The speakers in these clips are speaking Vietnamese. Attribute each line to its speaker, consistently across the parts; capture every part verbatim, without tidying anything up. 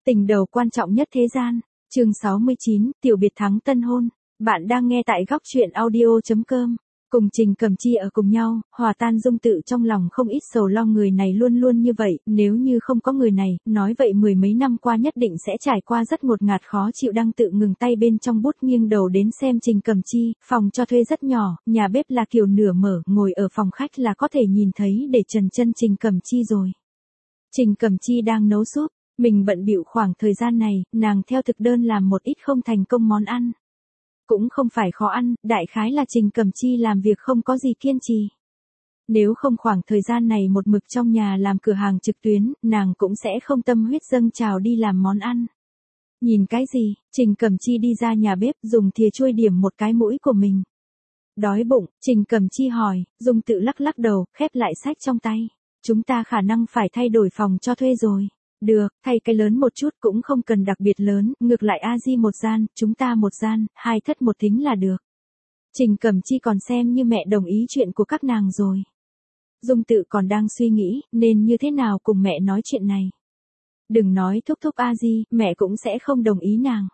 Speaker 1: Tình đầu quan trọng nhất thế gian. Chương sáu mươi chín, tiểu biệt thắng tân hôn. Bạn đang nghe tại góc truyện audio chấm com. Cùng Trình Cẩm Chi ở cùng nhau, hòa tan Dung Tự trong lòng không ít sầu lo, người này luôn luôn như vậy, nếu như không có người này, nói vậy mười mấy năm qua nhất định sẽ trải qua rất ngột ngạt khó chịu. Đang tự ngừng tay bên trong bút, nghiêng đầu đến xem Trình Cẩm Chi. Phòng cho thuê rất nhỏ, nhà bếp là kiểu nửa mở, ngồi ở phòng khách là có thể nhìn thấy để trần chân Trình Cẩm Chi rồi. Trình Cẩm Chi đang nấu súp. Mình bận bịu khoảng thời gian này, nàng theo thực đơn làm một ít không thành công món ăn. Cũng không phải khó ăn, đại khái là Trình Cẩm Chi làm việc không có gì kiên trì. Nếu không khoảng thời gian này một mực trong nhà làm cửa hàng trực tuyến, nàng cũng sẽ không tâm huyết dâng trào đi làm món ăn. Nhìn cái gì? Trình Cẩm Chi đi ra nhà bếp, dùng thìa chuôi điểm một cái mũi của mình. Đói bụng, Trình Cẩm Chi hỏi. Dung Tự lắc lắc đầu, khép lại sách trong tay. Chúng ta khả năng phải thay đổi phòng cho thuê rồi. Được, thay cái lớn một chút, cũng không cần đặc biệt lớn, ngược lại a di một gian, chúng ta một gian, hai thất một thính là được. Trình Cẩm Chi còn xem như mẹ đồng ý chuyện của các nàng rồi. Dung Tự còn đang suy nghĩ, nên như thế nào cùng mẹ nói chuyện này. Đừng nói thúc thúc a di, mẹ cũng sẽ không đồng ý nàng.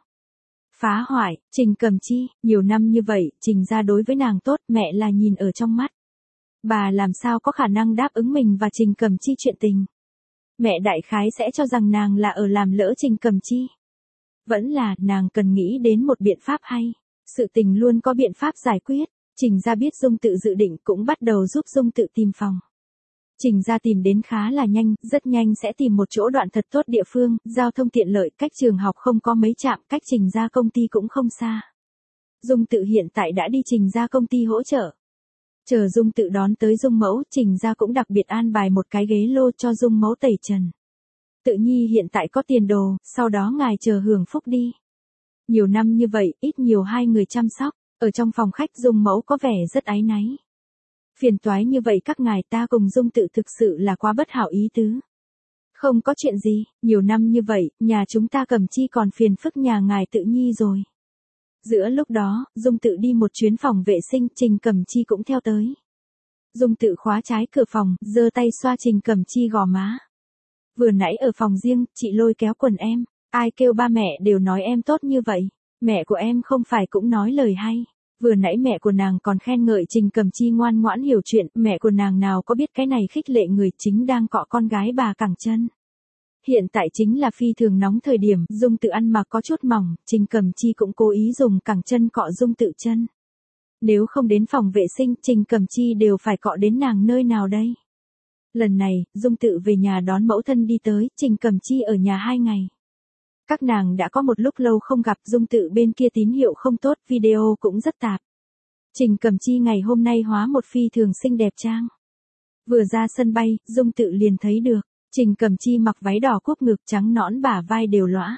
Speaker 1: Phá hoại, Trình Cẩm Chi, nhiều năm như vậy, Trình gia đối với nàng tốt, mẹ là nhìn ở trong mắt. Bà làm sao có khả năng đáp ứng mình và Trình Cẩm Chi chuyện tình. Mẹ đại khái sẽ cho rằng nàng là ở làm lỡ Trình Cẩm Chi. Vẫn là, nàng cần nghĩ đến một biện pháp hay. Sự tình luôn có biện pháp giải quyết. Trình gia biết Dung Tự dự định, cũng bắt đầu giúp Dung Tự tìm phòng. Trình gia tìm đến khá là nhanh, rất nhanh sẽ tìm một chỗ đoạn thật tốt địa phương, giao thông tiện lợi, cách trường học không có mấy trạm, cách Trình gia công ty cũng không xa. Dung Tự hiện tại đã đi Trình gia công ty hỗ trợ. Chờ Dung Tự đón tới Dung Mẫu, Trình gia cũng đặc biệt an bài một cái ghế lô cho Dung Mẫu tẩy trần. Tự nhi hiện tại có tiền đồ, sau đó ngài chờ hưởng phúc đi. Nhiều năm như vậy, ít nhiều hai người chăm sóc, ở trong phòng khách Dung Mẫu có vẻ rất áy náy. Phiền toái như vậy các ngài, ta cùng Dung Tự thực sự là quá bất hảo ý tứ. Không có chuyện gì, nhiều năm như vậy, nhà chúng ta Cẩm Chi còn phiền phức nhà ngài Tự nhi rồi. Giữa lúc đó, Dung Tự đi một chuyến phòng vệ sinh, Trình Cẩm Chi cũng theo tới. Dung Tự khóa trái cửa phòng, giơ tay xoa Trình Cẩm Chi gò má. Vừa nãy ở phòng riêng, chị lôi kéo quần em, ai kêu ba mẹ đều nói em tốt như vậy, mẹ của em không phải cũng nói lời hay. Vừa nãy mẹ của nàng còn khen ngợi Trình Cẩm Chi ngoan ngoãn hiểu chuyện, mẹ của nàng nào có biết cái này khích lệ người chính đang cọ con gái bà cẳng chân. Hiện tại chính là phi thường nóng thời điểm, Dung Tự ăn mặc có chút mỏng, Trình Cẩm Chi cũng cố ý dùng cẳng chân cọ Dung Tự chân. Nếu không đến phòng vệ sinh, Trình Cẩm Chi đều phải cọ đến nàng nơi nào đây? Lần này, Dung Tự về nhà đón mẫu thân đi tới, Trình Cẩm Chi ở nhà hai ngày. Các nàng đã có một lúc lâu không gặp, Dung Tự bên kia tín hiệu không tốt, video cũng rất tạp. Trình Cẩm Chi ngày hôm nay hóa một phi thường xinh đẹp trang. Vừa ra sân bay, Dung Tự liền thấy được. Trình Cẩm Chi mặc váy đỏ cúp ngực, trắng nõn, bả vai đều lõa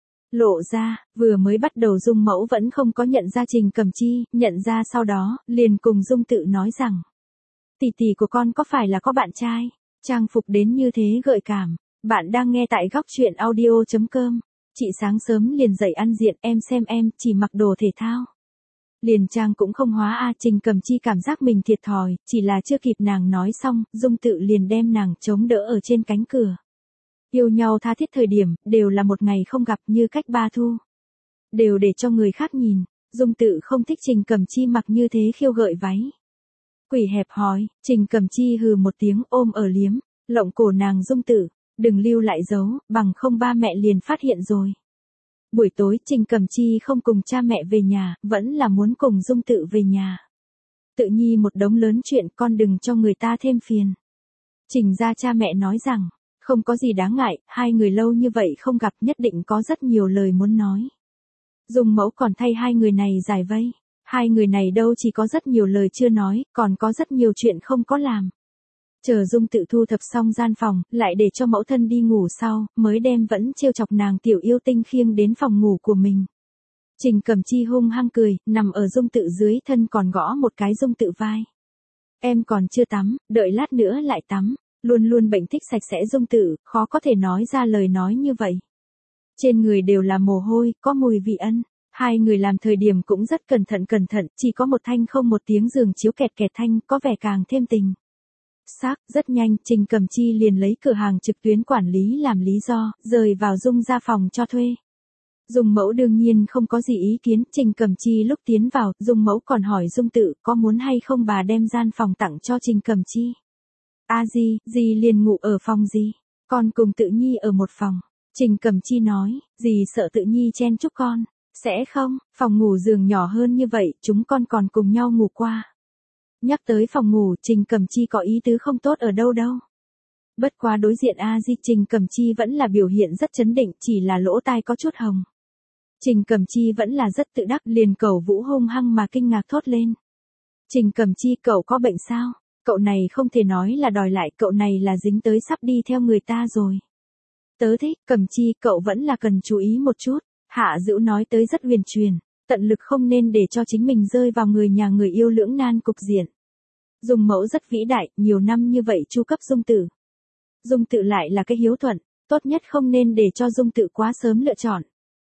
Speaker 1: lộ ra, vừa mới bắt đầu Dung Mẫu vẫn không có nhận ra Trình Cẩm Chi, nhận ra sau đó, liền cùng Dung Tự nói rằng. Tỷ tỷ của con có phải là có bạn trai? Trang phục đến như thế gợi cảm. Bạn đang nghe tại góc truyện audio chấm com. Chị sáng sớm liền dậy ăn diện, em xem em, chỉ mặc đồ thể thao. Liền trang cũng không hóa a. Trình Cẩm Chi cảm giác mình thiệt thòi, chỉ là chưa kịp nàng nói xong, Dung Tự liền đem nàng chống đỡ ở trên cánh cửa. Yêu nhau tha thiết thời điểm, đều là một ngày không gặp, như cách ba thu. Đều để cho người khác nhìn, Dung Tự không thích Trình Cẩm Chi mặc như thế khiêu gợi váy. Quỷ hẹp hòi, Trình Cẩm Chi hừ một tiếng, ôm ở liếm, lộng cổ nàng. Dung Tự, đừng lưu lại dấu, bằng không ba mẹ liền phát hiện rồi. Buổi tối, Trình Cẩm Chi không cùng cha mẹ về nhà, vẫn là muốn cùng Dung Tự về nhà. Tự nhi một đống lớn chuyện, con đừng cho người ta thêm phiền. Trình gia cha mẹ nói rằng, không có gì đáng ngại, hai người lâu như vậy không gặp, nhất định có rất nhiều lời muốn nói. Dung Mẫu còn thay hai người này giải vây. Hai người này đâu chỉ có rất nhiều lời chưa nói, còn có rất nhiều chuyện không có làm. Chờ Dung Tự thu thập xong gian phòng, lại để cho mẫu thân đi ngủ sau, mới đem vẫn trêu chọc nàng tiểu yêu tinh khiêng đến phòng ngủ của mình. Trình Cẩm Chi hung hăng cười, nằm ở Dung Tự dưới thân còn gõ một cái Dung Tự vai. Em còn chưa tắm, đợi lát nữa lại tắm. Luôn luôn bệnh thích sạch sẽ Dung Tự, khó có thể nói ra lời nói như vậy. Trên người đều là mồ hôi, có mùi vị ân. Hai người làm thời điểm cũng rất cẩn thận cẩn thận, chỉ có một thanh không một tiếng giường chiếu kẹt kẹt thanh, có vẻ càng thêm tình. Xác, rất nhanh, Trình Cẩm Chi liền lấy cửa hàng trực tuyến quản lý làm lý do, rời vào Dung ra phòng cho thuê. Dung Mẫu đương nhiên không có gì ý kiến, Trình Cẩm Chi lúc tiến vào, Dung Mẫu còn hỏi Dung Tự có muốn hay không bà đem gian phòng tặng cho Trình Cẩm Chi. A Di, Di liền ngủ ở phòng gì? Con cùng Tự Nhi ở một phòng. Trình Cẩm Chi nói, Dì sợ Tự Nhi chen chúc con. Sẽ không, phòng ngủ giường nhỏ hơn như vậy, chúng con còn cùng nhau ngủ qua. Nhắc tới phòng ngủ, Trình Cẩm Chi có ý tứ không tốt ở đâu đâu. Bất quá đối diện A Di, Trình Cẩm Chi vẫn là biểu hiện rất chấn định, chỉ là lỗ tai có chút hồng. Trình Cẩm Chi vẫn là rất tự đắc, liền cẩu Vũ hung hăng mà kinh ngạc thốt lên. Trình Cẩm Chi, cậu có bệnh sao? Cậu này không thể nói là đòi lại, cậu này là dính tới sắp đi theo người ta rồi. Tớ thích, Cẩm Chi, cậu vẫn là cần chú ý một chút. Hạ Dữu nói tới rất huyền truyền, tận lực không nên để cho chính mình rơi vào người nhà người yêu lưỡng nan cục diện. Dung Mẫu rất vĩ đại, nhiều năm như vậy chu cấp Dung Tự. Dung Tự lại là cái hiếu thuận, tốt nhất không nên để cho Dung Tự quá sớm lựa chọn.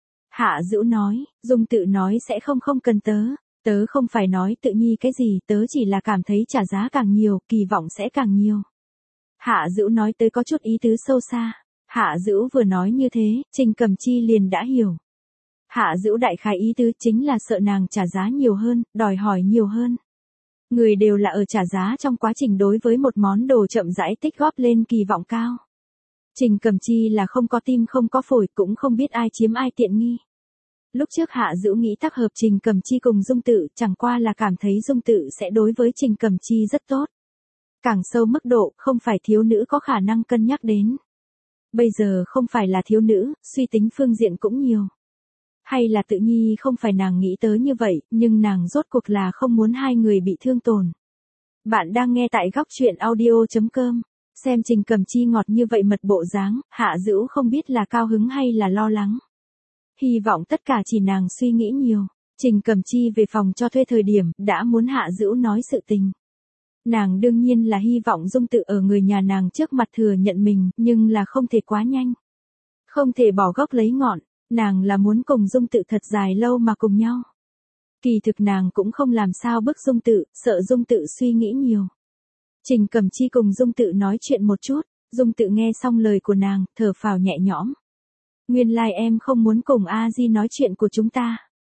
Speaker 1: Hạ Dữu nói, Dung Tự nói sẽ không không cần tớ, tớ không phải nói Tự Nhi cái gì, tớ chỉ là cảm thấy trả giá càng nhiều, kỳ vọng sẽ càng nhiều. Hạ Dữu nói tới có chút ý tứ sâu xa. Hạ Dữu vừa nói như thế, Trình Cẩm Chi liền đã hiểu. Hạ Dữu đại khái ý tứ chính là sợ nàng trả giá nhiều hơn, đòi hỏi nhiều hơn. Người đều là ở trả giá trong quá trình đối với một món đồ chậm rãi tích góp lên kỳ vọng cao. Trình Cẩm Chi là không có tim không có phổi, cũng không biết ai chiếm ai tiện nghi. Lúc trước Hạ Dữu nghĩ tác hợp Trình Cẩm Chi cùng Dung Tự, chẳng qua là cảm thấy Dung Tự sẽ đối với Trình Cẩm Chi rất tốt. Càng sâu mức độ, không phải thiếu nữ có khả năng cân nhắc đến. Bây giờ không phải là thiếu nữ, suy tính phương diện cũng nhiều. Hay là Tự Nhi không phải nàng nghĩ tới như vậy, nhưng nàng rốt cuộc là không muốn hai người bị thương tổn. Bạn đang nghe tại góc truyện audio chấm com. Xem Trình Cẩm Chi ngọt như vậy mật bộ dáng, Hạ Dữu không biết là cao hứng hay là lo lắng. Hy vọng tất cả chỉ nàng suy nghĩ nhiều. Trình Cẩm Chi về phòng cho thuê thời điểm, đã muốn Hạ Dữu nói sự tình. Nàng đương nhiên là hy vọng Dung Tự ở người nhà nàng trước mặt thừa nhận mình, nhưng là không thể quá nhanh. Không thể bỏ gốc lấy ngọn, nàng là muốn cùng Dung Tự thật dài lâu mà cùng nhau. Kỳ thực nàng cũng không làm sao bức Dung Tự, sợ Dung Tự suy nghĩ nhiều. Trình Cẩm Chi cùng Dung Tự nói chuyện một chút, Dung Tự nghe xong lời của nàng, thở phào nhẹ nhõm. Nguyên lai like em không muốn cùng A Di nói chuyện của chúng ta.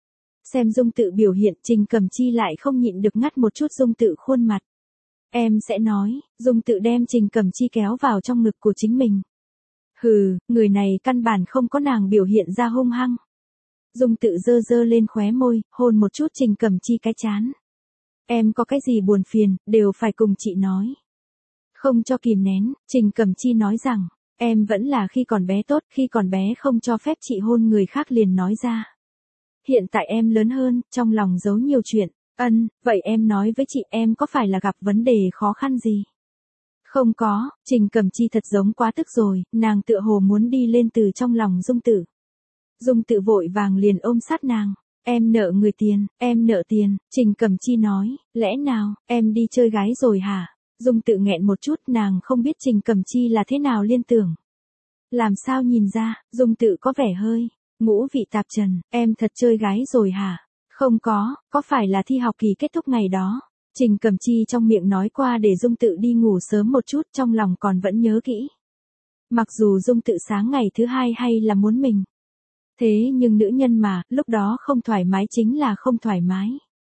Speaker 1: Xem Dung Tự biểu hiện, Trình Cẩm Chi lại không nhịn được ngắt một chút Dung Tự khuôn mặt. Em sẽ nói, Dung Tự đem Trình Cẩm Chi kéo vào trong ngực của chính mình. Hừ, người này căn bản không có nàng biểu hiện ra hung hăng. Dung Tự dơ dơ lên khóe môi, hôn một chút Trình Cẩm Chi cái trán. Em có cái gì buồn phiền, đều phải cùng chị nói. Không cho kìm nén, Trình Cẩm Chi nói rằng, em vẫn là khi còn bé tốt, khi còn bé không cho phép chị hôn người khác liền nói ra. Hiện tại em lớn hơn, trong lòng giấu nhiều chuyện. Ân, vậy em nói với chị em có phải là gặp vấn đề khó khăn gì? Không có, Trình Cẩm Chi thật giống quá tức rồi, nàng tựa hồ muốn đi lên từ trong lòng Dung Tự. Dung Tự vội vàng liền ôm sát nàng. Em nợ người tiền, em nợ tiền, Trình Cẩm Chi nói, lẽ nào, em đi chơi gái rồi hả? Dung Tự nghẹn một chút, nàng không biết Trình Cẩm Chi là thế nào liên tưởng. Làm sao nhìn ra, Dung Tự có vẻ hơi, ngũ vị tạp trần, em thật chơi gái rồi hả? Không có, có phải là thi học kỳ kết thúc ngày đó? Trình Cẩm Chi trong miệng nói qua để Dung Tự đi ngủ sớm một chút, trong lòng còn vẫn nhớ kỹ. Mặc dù Dung Tự sáng ngày thứ hai hay là muốn mình. Thế nhưng nữ nhân mà, lúc đó không thoải mái chính là không thoải mái.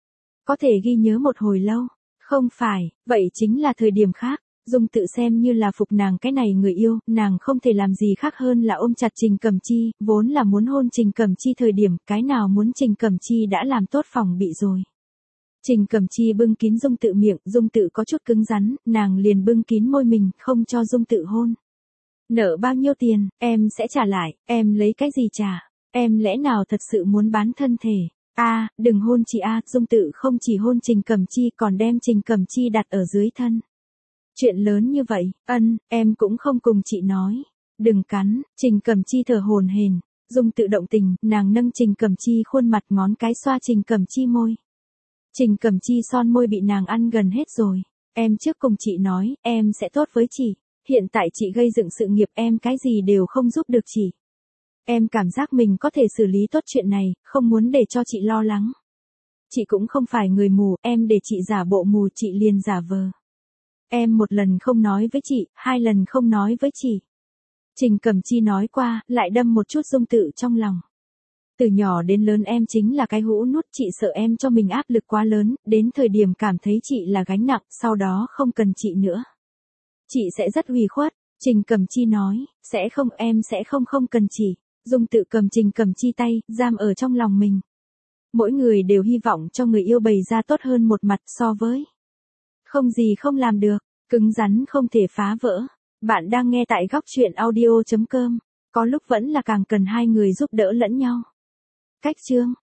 Speaker 1: Có thể ghi nhớ một hồi lâu. Không phải, vậy chính là thời điểm khác. Dung Tự xem như là phục nàng cái này người yêu, nàng không thể làm gì khác hơn là ôm chặt Trình Cẩm Chi, vốn là muốn hôn Trình Cẩm Chi thời điểm, cái nào muốn Trình Cẩm Chi đã làm tốt phòng bị rồi. Trình Cẩm Chi bưng kín Dung Tự miệng, Dung Tự có chút cứng rắn, nàng liền bưng kín môi mình, không cho Dung Tự hôn. Nợ bao nhiêu tiền, em sẽ trả lại, em lấy cái gì trả, em lẽ nào thật sự muốn bán thân thể. A, à, đừng hôn chị A, Dung Tự không chỉ hôn Trình Cẩm Chi còn đem Trình Cẩm Chi đặt ở dưới thân. Chuyện lớn như vậy, ân, em cũng không cùng chị nói. Đừng cắn, Trình Cẩm Chi thở hổn hển, Dung Tự động tình, nàng nâng Trình Cẩm Chi khuôn mặt ngón cái xoa Trình Cẩm Chi môi. Trình Cẩm Chi son môi bị nàng ăn gần hết rồi. Em trước cùng chị nói, em sẽ tốt với chị. Hiện tại chị gây dựng sự nghiệp em cái gì đều không giúp được chị. Em cảm giác mình có thể xử lý tốt chuyện này, không muốn để cho chị lo lắng. Chị cũng không phải người mù, em để chị giả bộ mù chị liền giả vờ. Em một lần không nói với chị, hai lần không nói với chị. Trình Cẩm Chi nói qua, lại đâm một chút Dung Tự trong lòng. Từ nhỏ đến lớn em chính là cái hũ nút, chị sợ em cho mình áp lực quá lớn, đến thời điểm cảm thấy chị là gánh nặng, sau đó không cần chị nữa. Chị sẽ rất ủy khuất, Trình Cẩm Chi nói, sẽ không, em sẽ không không cần chị. Dung Tự cầm Trình Cẩm Chi tay, giam ở trong lòng mình. Mỗi người đều hy vọng cho người yêu bày ra tốt hơn một mặt so với. Không gì không làm được, cứng rắn không thể phá vỡ. Bạn đang nghe tại góc chuyện audio chấm com. Có lúc vẫn là càng cần hai người giúp đỡ lẫn nhau. Cách chương